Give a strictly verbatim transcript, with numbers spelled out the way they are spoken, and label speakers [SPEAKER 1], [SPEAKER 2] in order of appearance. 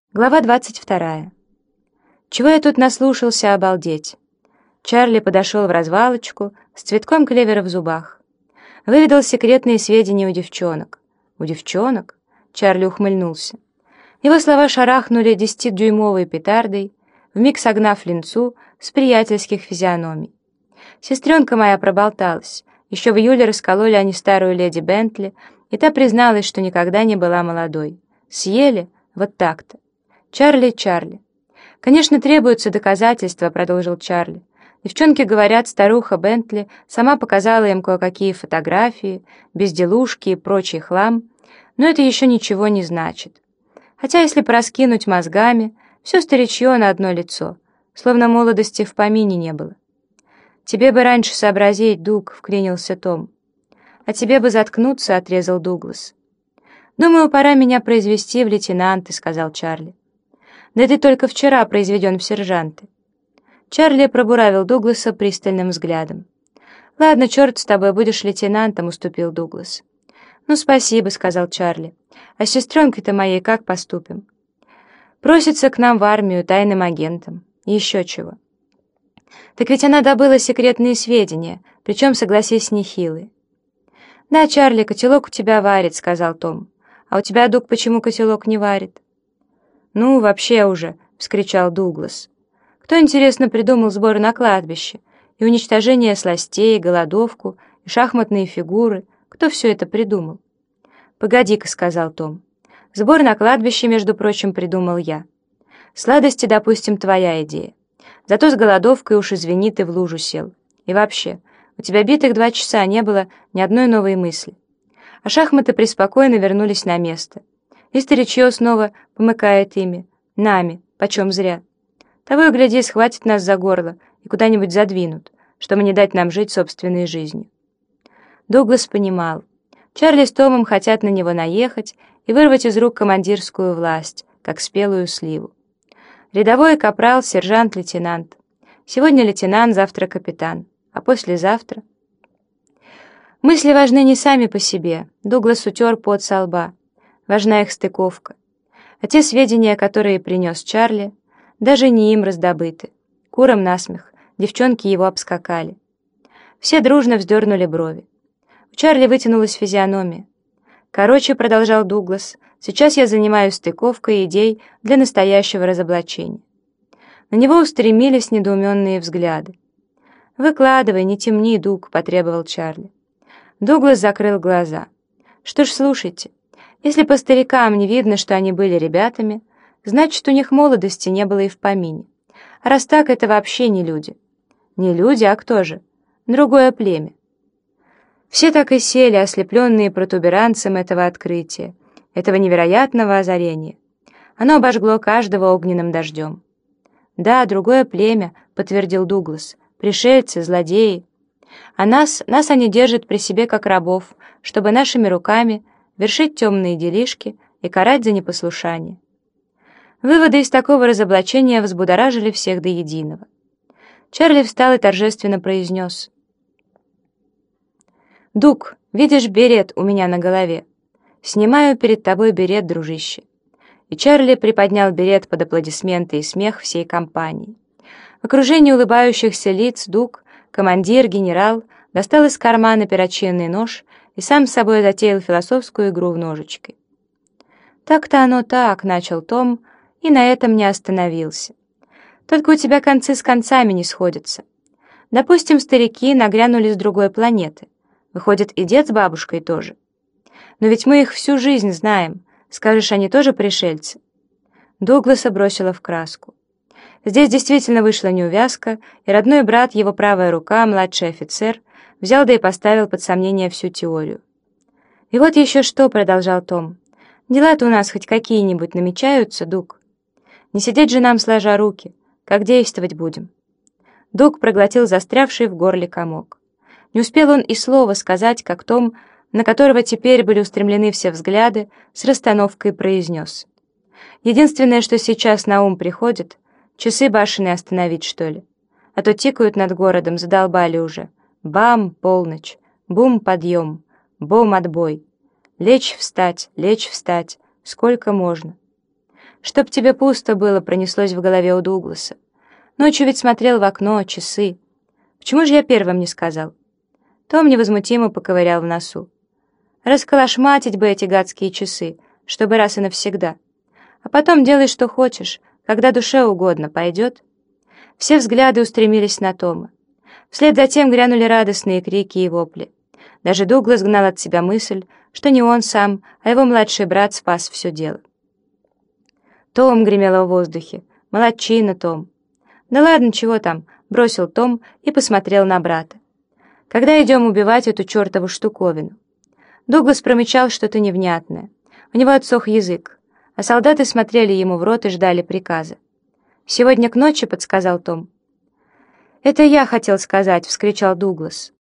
[SPEAKER 1] Глава двадцать вторая. Чего я тут наслушался, обалдеть? Чарли подошел в развалочку с цветком клевера в зубах. Выведал секретные сведения у девчонок. У девчонок? Чарли ухмыльнулся. Его слова шарахнули десятидюймовой петардой, вмиг согнав линцу с приятельских физиономий. Сестренка моя проболталась. Еще в июле раскололи они старую леди Бентли, и та призналась, что никогда не была молодой. Съели? Вот так-то. «Чарли, Чарли». «Конечно, требуются доказательства», — продолжил Чарли. «Девчонки говорят, старуха Бентли сама показала им кое-какие фотографии, безделушки и прочий хлам, но это еще ничего не значит. Хотя, если пораскинуть мозгами, все старичье на одно лицо, словно молодости в помине не было». «Тебе бы раньше сообразить, Дуг», — вклинился Том. «А тебе бы заткнуться», — отрезал Дуглас. «Думаю, пора меня произвести в лейтенанты», — сказал Чарли. «Да ты только вчера произведен в сержанты». Чарли пробуравил Дугласа пристальным взглядом. «Ладно, черт с тобой, будешь лейтенантом», — уступил Дуглас. «Ну, спасибо», — сказал Чарли. «А с сестренкой-то моей как поступим?» «Просится к нам в армию тайным агентом. Еще чего». «Так ведь она добыла секретные сведения, причем, согласись, нехилые». «Да, Чарли, котелок у тебя варит», — сказал Том. «А у тебя, Дуг, почему котелок не варит?» «Ну, вообще уже», — вскричал Дуглас. «Кто, интересно, придумал сбор на кладбище, и уничтожение сластей, и голодовку, и шахматные фигуры? Кто все это придумал?» «Погоди-ка», — сказал Том. «Сбор на кладбище, между прочим, придумал я. Сладости, допустим, твоя идея. Зато с голодовкой уж, извини, ты в лужу сел. И вообще, у тебя битых два часа не было ни одной новой мысли. А шахматы преспокойно вернулись на место. И старичье снова помыкает ими, нами, почем зря. Того и гляди, схватит нас за горло и куда-нибудь задвинут, чтобы не дать нам жить собственной жизнью». Дуглас понимал. Чарли с Томом хотят на него наехать и вырвать из рук командирскую власть, как спелую сливу. Рядовой, капрал, сержант, лейтенант. Сегодня лейтенант, завтра капитан, а послезавтра... Мысли важны не сами по себе. Дуглас утер пот со лба. Важна их стыковка. А те сведения, которые принес Чарли, даже не им раздобыты. Курам насмех, девчонки его обскакали. Все дружно вздернули брови. У Чарли вытянулась физиономия. «Короче», — продолжал Дуглас, — «сейчас я занимаюсь стыковкой идей для настоящего разоблачения». На него устремились недоуменные взгляды. «Выкладывай, не темни, Дуг», — потребовал Чарли. Дуглас закрыл глаза. «Что ж, слушайте. Если по старикам не видно, что они были ребятами, значит, у них молодости не было и в помине. А раз так, это вообще не люди. Не люди, а кто же? Другое племя». Все так и сели, ослепленные протуберанцем этого открытия, этого невероятного озарения. Оно обожгло каждого огненным дождем. «Да, другое племя», — подтвердил Дуглас, — «пришельцы, злодеи. А нас, нас они держат при себе как рабов, чтобы нашими руками вершить темные делишки и карать за непослушание». Выводы из такого разоблачения взбудоражили всех до единого. Чарли встал и торжественно произнес: «Дуг, видишь берет у меня на голове? Снимаю перед тобой берет, дружище». И Чарли приподнял берет под аплодисменты и смех всей компании. В окружении улыбающихся лиц Дуг, командир, генерал, достал из кармана перочинный нож и сам с собой затеял философскую игру в ножички. «Так-то оно так», — начал Том, и на этом не остановился. «Только у тебя концы с концами не сходятся. Допустим, старики нагрянули с другой планеты. Выходит, и дед с бабушкой тоже. Но ведь мы их всю жизнь знаем. Скажешь, они тоже пришельцы?» Дугласа бросила в краску. Здесь действительно вышла неувязка, и родной брат, его правая рука, младший офицер, взял да и поставил под сомнение всю теорию. «И вот еще что», — продолжал Том, — «дела-то у нас хоть какие-нибудь намечаются, Дуг? Не сидеть же нам сложа руки. Как действовать будем?» Дуг проглотил застрявший в горле комок. Не успел он и слова сказать, как Том, на которого теперь были устремлены все взгляды, с расстановкой произнес: «Единственное, что сейчас на ум приходит, часы башенные остановить, что ли? А то тикают над городом, задолбали уже. Бам, полночь, бум, подъем, бом, отбой. Лечь, встать, лечь, встать, сколько можно». «Чтоб тебе пусто было», — пронеслось в голове у Дугласа. «Ночью ведь смотрел в окно, часы. Почему же я первым не сказал?» Том невозмутимо поковырял в носу. «Расколошматить бы эти гадские часы, чтобы раз и навсегда. А потом делай, что хочешь, когда душе угодно, пойдет?» Все взгляды устремились на Тома. Вслед за тем грянули радостные крики и вопли. Даже Дуглас гнал от себя мысль, что не он сам, а его младший брат спас все дело. «Том!» — гремело в воздухе. «Молодчина, Том!» «Да ладно, чего там?» — бросил Том и посмотрел на брата. «Когда идем убивать эту чертову штуковину?» Дуглас промычал что-то невнятное. У него отсох язык, а солдаты смотрели ему в рот и ждали приказа. «Сегодня к ночи», — подсказал Том. «Это я хотел сказать», — вскричал Дуглас.